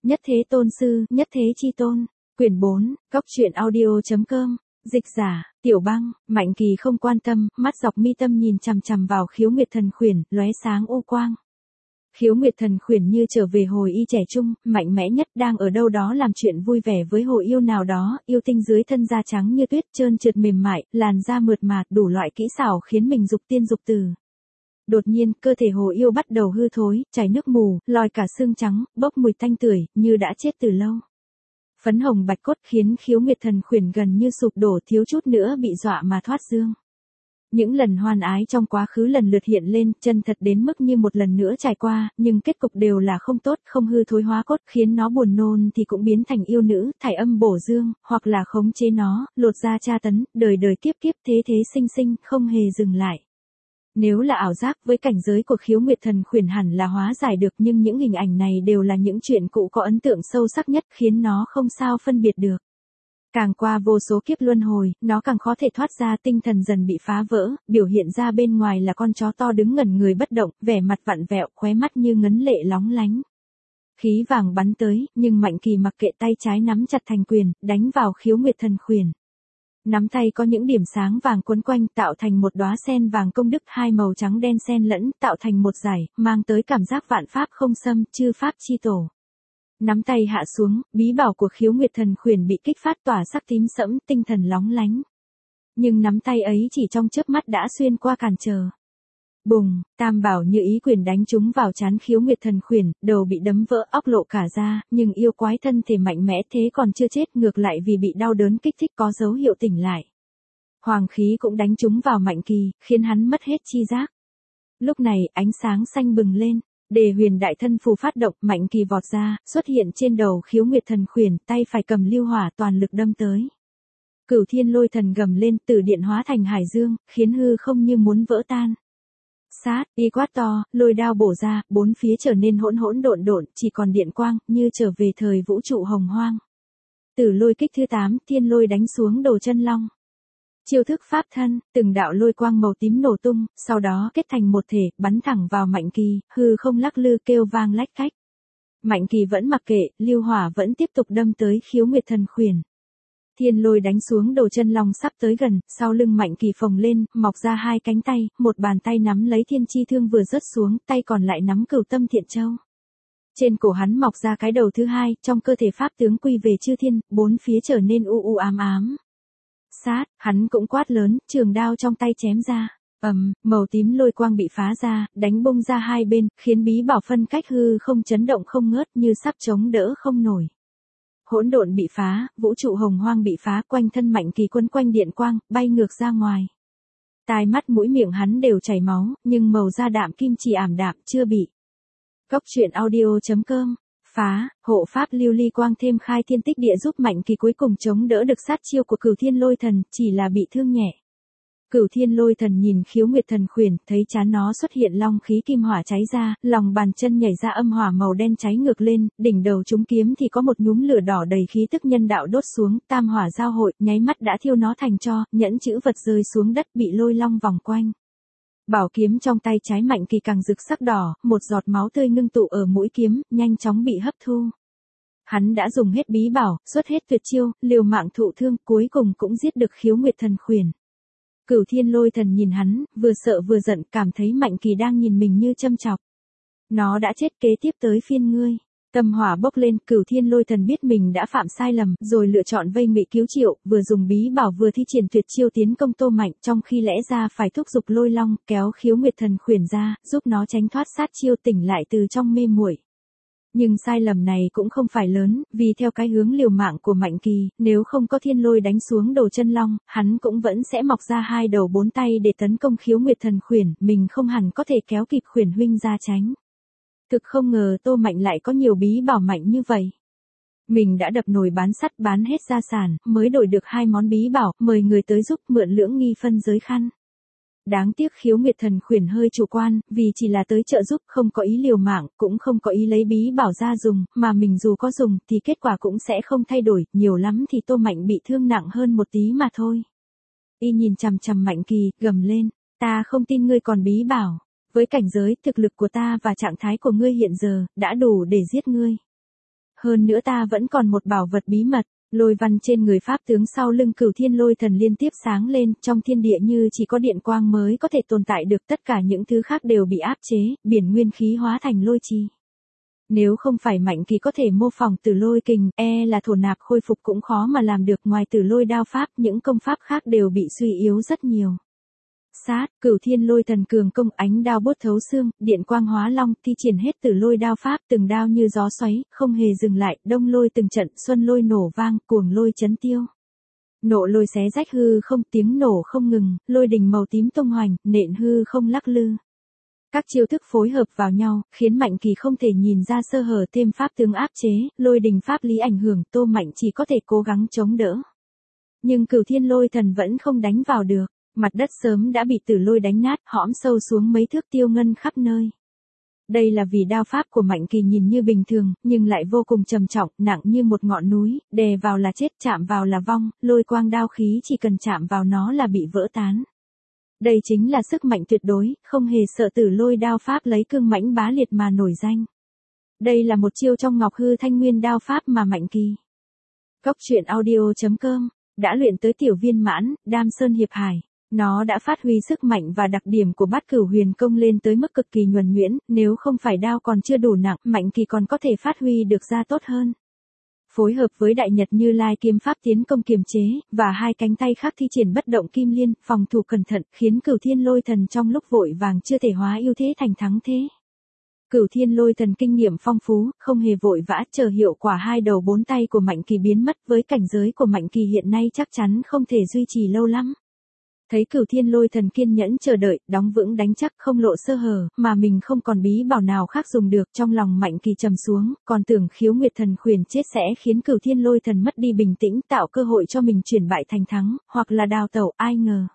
Nhất thế tôn sư, nhất thế chi tôn. Quyển 4, Cóc truyện audio.com. Dịch giả, Tiểu Băng. Mạnh Kỳ không quan tâm, mắt dọc mi tâm nhìn chằm chằm vào Khiếu Nguyệt Thần Khuyển, lóe sáng u quang. Khiếu Nguyệt Thần Khuyển như trở về hồi y trẻ trung, mạnh mẽ nhất, đang ở đâu đó làm chuyện vui vẻ với hồ yêu nào đó, yêu tinh dưới thân da trắng như tuyết, trơn trượt mềm mại, làn da mượt mà, đủ loại kỹ xảo khiến mình dục tiên dục tử. Đột nhiên, cơ thể hồ yêu bắt đầu hư thối, chảy nước mù, lòi cả xương trắng, bốc mùi tanh tưởi, như đã chết từ lâu. Phấn hồng bạch cốt khiến Khiếu Nguyệt Thần Khuyển gần như sụp đổ, thiếu chút nữa bị dọa mà thoát dương. Những lần hoan ái trong quá khứ lần lượt hiện lên, chân thật đến mức như một lần nữa trải qua, nhưng kết cục đều là không tốt, không hư thối hóa cốt, khiến nó buồn nôn thì cũng biến thành yêu nữ, thải âm bổ dương, hoặc là khống chế nó, lột da tra tấn, đời đời kiếp kiếp thế thế sinh sinh, không hề dừng lại. Nếu là ảo giác, với cảnh giới của Khiếu Nguyệt Thần Khuyển hẳn là hóa giải được, nhưng những hình ảnh này đều là những chuyện cũ có ấn tượng sâu sắc nhất, khiến nó không sao phân biệt được. Càng qua vô số kiếp luân hồi, nó càng khó thể thoát ra, tinh thần dần bị phá vỡ, biểu hiện ra bên ngoài là con chó to đứng ngẩn người bất động, vẻ mặt vặn vẹo, khóe mắt như ngấn lệ lóng lánh. Khí vàng bắn tới, nhưng Mạnh Kỳ mặc kệ, tay trái nắm chặt thành quyền, đánh vào Khiếu Nguyệt Thần Khuyển. Nắm tay có những điểm sáng vàng quấn quanh, tạo thành một đóa sen vàng công đức, hai màu trắng đen xen lẫn, tạo thành một dải, mang tới cảm giác vạn pháp không xâm, chư pháp chi tổ. Nắm tay hạ xuống, bí bảo của Khiếu Nguyệt Thần Khuyển bị kích phát, tỏa sắc tím sẫm, tinh thần lóng lánh. Nhưng nắm tay ấy chỉ trong chớp mắt đã xuyên qua cản trở. Bùng, tam bảo như ý quyền đánh trúng vào trán Khiếu Nguyệt Thần Khuyển, đầu bị đấm vỡ, óc lộ cả ra, nhưng yêu quái thân thể mạnh mẽ thế còn chưa chết, ngược lại vì bị đau đớn kích thích có dấu hiệu tỉnh lại. Hoàng khí cũng đánh trúng vào Mạnh Kỳ, khiến hắn mất hết chi giác. Lúc này, ánh sáng xanh bừng lên, Đề Huyền Đại Thân Phù phát động, Mạnh Kỳ vọt ra, xuất hiện trên đầu Khiếu Nguyệt Thần Khuyển, tay phải cầm lưu hỏa toàn lực đâm tới. Cửu Thiên Lôi Thần gầm lên, tử điện hóa thành hải dương, khiến hư không như muốn vỡ tan. Sát, y quát to, lôi đao bổ ra, bốn phía trở nên hỗn hỗn độn độn, chỉ còn điện quang, như trở về thời vũ trụ hồng hoang. Tử lôi kích thứ 8, thiên lôi đánh xuống đầu chân long. Chiêu thức pháp thân, từng đạo lôi quang màu tím nổ tung, sau đó kết thành một thể, bắn thẳng vào Mạnh Kỳ, hư không lắc lư kêu vang lách cách. Mạnh Kỳ vẫn mặc kệ, lưu hỏa vẫn tiếp tục đâm tới Khiếu Nguyệt Thần Khuyển. Thiên lôi đánh xuống đầu chân long sắp tới gần, sau lưng Mạnh Kỳ phồng lên, mọc ra hai cánh tay, một bàn tay nắm lấy thiên chi thương vừa rớt xuống, tay còn lại nắm cửu tâm thiện châu. Trên cổ hắn mọc ra cái đầu thứ hai, trong cơ thể pháp tướng quy về chư thiên, bốn phía trở nên u u ám ám. Sát, hắn cũng quát lớn, trường đao trong tay chém ra. Màu tím lôi quang bị phá ra, đánh bung ra hai bên, khiến bí bảo phân cách hư không chấn động không ngớt, như sắp chống đỡ không nổi. Hỗn độn bị phá, vũ trụ hồng hoang bị phá, quanh thân Mạnh Kỳ quấn quanh điện quang, bay ngược ra ngoài. Tai mắt mũi miệng hắn đều chảy máu, nhưng màu da đạm kim chỉ ảm đạm, chưa bị. Cóc truyện audio.com. Phá, hộ pháp lưu ly quang thêm khai thiên tích địa giúp Mạnh Kỳ cuối cùng chống đỡ được sát chiêu của Cửu Thiên Lôi Thần, chỉ là bị thương nhẹ. Cửu Thiên Lôi Thần nhìn Khiếu Nguyệt Thần Khuyển, thấy trán nó xuất hiện long khí kim hỏa cháy ra, lòng bàn chân nhảy ra âm hỏa màu đen cháy ngược lên, đỉnh đầu trúng kiếm thì có một nhúm lửa đỏ đầy khí tức nhân đạo đốt xuống, tam hỏa giao hội, nháy mắt đã thiêu nó thành tro, nhẫn chữ vật rơi xuống đất bị lôi long vòng quanh. Bảo kiếm trong tay trái Mạnh Kỳ càng rực sắc đỏ, một giọt máu tươi ngưng tụ ở mũi kiếm, nhanh chóng bị hấp thu. Hắn đã dùng hết bí bảo, xuất hết tuyệt chiêu, liều mạng thụ thương, cuối cùng cũng giết được Khiếu Nguyệt Thần Khuyển. Cửu Thiên Lôi Thần nhìn hắn, vừa sợ vừa giận, cảm thấy Mạnh Kỳ đang nhìn mình như châm chọc. Nó đã chết, kế tiếp tới phiên ngươi. Tâm hỏa bốc lên, Cửu Thiên Lôi Thần biết mình đã phạm sai lầm, rồi lựa chọn vây ngụy cứu triệu, vừa dùng bí bảo vừa thi triển tuyệt chiêu tiến công Tô Mạnh, trong khi lẽ ra phải thúc giục lôi long, kéo Khiếu Nguyệt Thần Khuyển ra, giúp nó tránh thoát sát chiêu, tỉnh lại từ trong mê muội. Nhưng sai lầm này cũng không phải lớn, vì theo cái hướng liều mạng của Mạnh Kỳ, nếu không có thiên lôi đánh xuống đầu chân long, hắn cũng vẫn sẽ mọc ra hai đầu bốn tay để tấn công Khiếu Nguyệt Thần Khuyển, mình không hẳn có thể kéo kịp Khuyển huynh ra tránh. Thực không ngờ Tô Mạnh lại có nhiều bí bảo mạnh như vậy. Mình đã đập nồi bán sắt bán hết gia sản, mới đổi được hai món bí bảo, mời người tới giúp mượn lưỡng nghi phân giới khăn. Đáng tiếc Khiếu Nguyệt Thần Khuyển hơi chủ quan, vì chỉ là tới trợ giúp, không có ý liều mạng, cũng không có ý lấy bí bảo ra dùng, mà mình dù có dùng, thì kết quả cũng sẽ không thay đổi, nhiều lắm thì Tô Mạnh bị thương nặng hơn một tí mà thôi. Y nhìn chằm chằm Mạnh Kỳ, gầm lên, ta không tin ngươi còn bí bảo. Với cảnh giới, thực lực của ta và trạng thái của ngươi hiện giờ, đã đủ để giết ngươi. Hơn nữa ta vẫn còn một bảo vật bí mật. Lôi văn trên người pháp tướng sau lưng Cửu Thiên Lôi Thần liên tiếp sáng lên, trong thiên địa như chỉ có điện quang mới có thể tồn tại được, tất cả những thứ khác đều bị áp chế, biển nguyên khí hóa thành lôi chi. Nếu không phải Mạnh Kỳ có thể mô phỏng Tử Lôi Kình, là thổ nạp khôi phục cũng khó mà làm được, ngoài Tử Lôi đao pháp, những công pháp khác đều bị suy yếu rất nhiều. Sát, Cửu Thiên Lôi Thần cường công, ánh đao bốt thấu xương, điện quang hóa long, thi triển hết Tử Lôi đao pháp, từng đao như gió xoáy, không hề dừng lại, đông lôi từng trận, xuân lôi nổ vang, cuồng lôi chấn tiêu. Nộ lôi xé rách hư không, tiếng nổ không ngừng, lôi đình màu tím tung hoành, nện hư không lắc lư. Các chiêu thức phối hợp vào nhau, khiến Mạnh Kỳ không thể nhìn ra sơ hở, thêm pháp tướng áp chế, lôi đình pháp lý ảnh hưởng, Tô Mạnh chỉ có thể cố gắng chống đỡ. Nhưng Cửu Thiên Lôi Thần vẫn không đánh vào được, mặt đất sớm đã bị Tử Lôi đánh nát, hõm sâu xuống mấy thước, tiêu ngân khắp nơi. Đây là vì đao pháp của Mạnh Kỳ nhìn như bình thường, nhưng lại vô cùng trầm trọng, nặng như một ngọn núi, đè vào là chết, chạm vào là vong, lôi quang đao khí chỉ cần chạm vào nó là bị vỡ tán. Đây chính là sức mạnh tuyệt đối, không hề sợ Tử Lôi đao pháp lấy cương mãnh bá liệt mà nổi danh. Đây là một chiêu trong Ngọc Hư Thanh Nguyên đao pháp mà Mạnh Kỳ. Cốc truyện audio.com đã luyện tới tiểu viên mãn, Đam Sơn Hiệp Hải. Nó đã phát huy sức mạnh và đặc điểm của Bát Cửu Huyền Công lên tới mức cực kỳ nhuần nhuyễn, nếu không phải đao còn chưa đủ nặng, Mạnh Kỳ còn có thể phát huy được ra tốt hơn. Phối hợp với Đại Nhật Như Lai kiếm pháp tiến công kiềm chế, và hai cánh tay khác thi triển bất động kim liên, phòng thủ cẩn thận, khiến Cửu Thiên Lôi Thần trong lúc vội vàng chưa thể hóa ưu thế thành thắng thế. Cửu Thiên Lôi Thần kinh nghiệm phong phú, không hề vội vã, chờ hiệu quả hai đầu bốn tay của Mạnh Kỳ biến mất, với cảnh giới của Mạnh Kỳ hiện nay chắc chắn không thể duy trì lâu lắm. Thấy Cửu Thiên Lôi Thần kiên nhẫn chờ đợi, đóng vững đánh chắc không lộ sơ hở, mà mình không còn bí bảo nào khác dùng được, trong lòng Mạnh Kỳ trầm xuống, còn tưởng Khiếu Nguyệt Thần khuyển chết sẽ khiến Cửu Thiên Lôi Thần mất đi bình tĩnh, tạo cơ hội cho mình chuyển bại thành thắng, hoặc là đào tẩu, ai ngờ.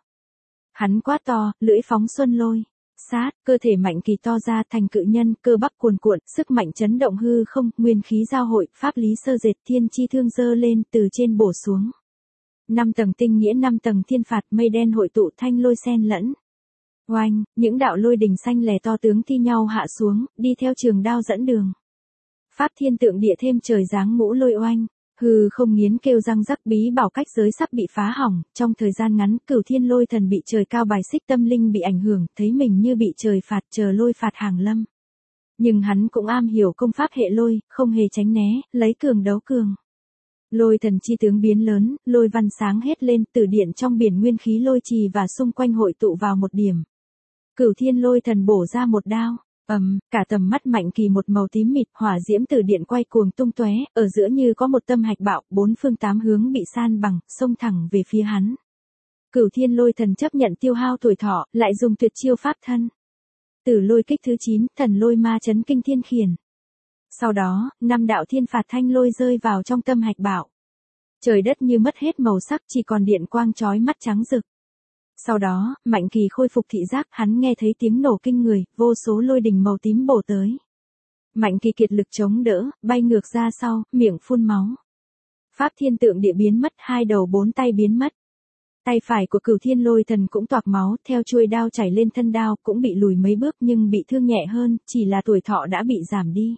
Hắn quát to, lưỡi phóng xuân lôi. Sát, cơ thể Mạnh Kỳ to ra thành cự nhân, cơ bắp cuồn cuộn, sức mạnh chấn động hư không, nguyên khí giao hội, pháp lý sơ dệt, thiên chi thương dơ lên, từ trên bổ xuống. 5 tầng tinh nghĩa, 5 tầng thiên phạt, mây đen hội tụ, thanh lôi xen lẫn. Oanh, những đạo lôi đình xanh lè to tướng thi nhau hạ xuống, đi theo trường đao dẫn đường. Pháp thiên tượng địa thêm trời giáng ngũ lôi oanh, hư không nghiến kêu răng rắc, bí bảo cách giới sắp bị phá hỏng, trong thời gian ngắn, Cửu Thiên Lôi Thần bị trời cao bài xích, tâm linh bị ảnh hưởng, thấy mình như bị trời phạt, chờ lôi phạt hàng lâm. Nhưng hắn cũng am hiểu công pháp hệ lôi, không hề tránh né, lấy cường đấu cường. Lôi thần chi tướng biến lớn, lôi văn sáng hết lên, tử điện trong biển nguyên khí lôi trì và xung quanh hội tụ vào một điểm. Cửu Thiên Lôi Thần bổ ra một đao, cả tầm mắt Mạnh Kỳ một màu tím mịt, hỏa diễm tử điện quay cuồng tung tóe, ở giữa như có một tâm hạch bạo, bốn phương tám hướng bị san bằng, xông thẳng về phía hắn. Cửu Thiên Lôi Thần chấp nhận tiêu hao tuổi thọ, lại dùng tuyệt chiêu pháp thân. Tử lôi kích thứ 9, thần lôi ma chấn kinh thiên khiển. Sau đó, 5 đạo thiên phạt thanh lôi rơi vào trong tâm hạch bạo. Trời đất như mất hết màu sắc, chỉ còn điện quang chói mắt trắng rực. Sau đó, Mạnh Kỳ khôi phục thị giác, hắn nghe thấy tiếng nổ kinh người, vô số lôi đình màu tím bổ tới. Mạnh Kỳ kiệt lực chống đỡ, bay ngược ra sau, miệng phun máu. Pháp thiên tượng địa biến mất, hai đầu bốn tay biến mất. Tay phải của Cửu Thiên Lôi Thần cũng toạc máu, theo chuôi đao chảy lên thân đao, cũng bị lùi mấy bước nhưng bị thương nhẹ hơn, chỉ là tuổi thọ đã bị giảm đi.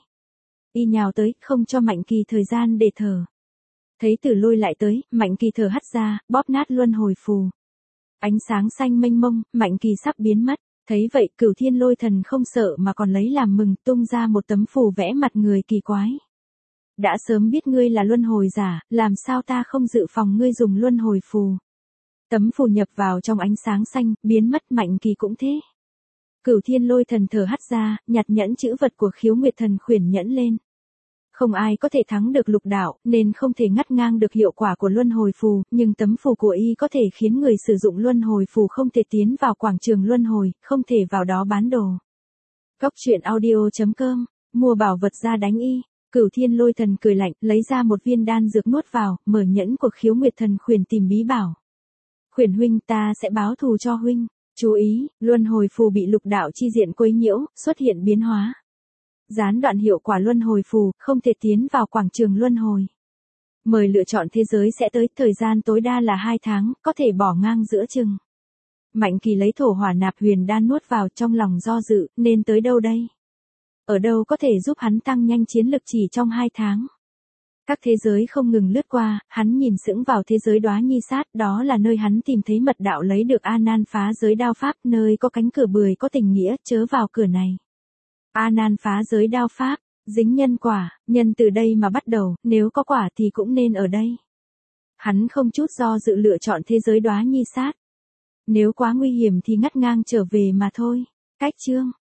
Y nhào tới, không cho Mạnh Kỳ thời gian để thở. Thấy Tử Lôi lại tới, Mạnh Kỳ thở hắt ra, bóp nát luân hồi phù. Ánh sáng xanh mênh mông, Mạnh Kỳ sắp biến mất. Thấy vậy, Cửu Thiên Lôi Thần không sợ mà còn lấy làm mừng, tung ra một tấm phù vẽ mặt người kỳ quái. Đã sớm biết ngươi là luân hồi giả, làm sao ta không dự phòng ngươi dùng luân hồi phù. Tấm phù nhập vào trong ánh sáng xanh, biến mất, Mạnh Kỳ cũng thế. Cửu Thiên Lôi Thần thở hắt ra, nhặt nhẫn chữ vật của Khiếu Nguyệt Thần khuyển nhẫn lên. Không ai có thể thắng được lục đạo, nên không thể ngắt ngang được hiệu quả của luân hồi phù, nhưng tấm phù của y có thể khiến người sử dụng luân hồi phù không thể tiến vào quảng trường luân hồi, không thể vào đó bán đồ. Cốc truyện audio.com, mua bảo vật ra đánh y. Cửu Thiên Lôi Thần cười lạnh, lấy ra một viên đan dược nuốt vào, mở nhẫn của Khiếu Nguyệt Thần khuyển tìm bí bảo. Khuyển huynh, ta sẽ báo thù cho huynh. Chú ý, luân hồi phù bị lục đạo chi diện quấy nhiễu, xuất hiện biến hóa. Gián đoạn hiệu quả luân hồi phù, không thể tiến vào quảng trường luân hồi. Mời lựa chọn thế giới sẽ tới, thời gian tối đa là 2 tháng, có thể bỏ ngang giữa chừng. Mạnh Kỳ lấy thổ hỏa nạp huyền đan nuốt vào, trong lòng do dự, nên tới đâu đây? Ở đâu có thể giúp hắn tăng nhanh chiến lực chỉ trong 2 tháng? Các thế giới không ngừng lướt qua, hắn nhìn sững vào thế giới Đóa Nhi Sát, đó là nơi hắn tìm thấy mật đạo lấy được A Nan phá giới đao pháp, nơi có cánh cửa bưởi có tình nghĩa, chớ vào cửa này. A Nan phá giới đao pháp, dính nhân quả, nhân từ đây mà bắt đầu, nếu có quả thì cũng nên ở đây. Hắn không chút do dự lựa chọn thế giới Đóa Nhi Sát. Nếu quá nguy hiểm thì ngắt ngang trở về mà thôi. Cách chương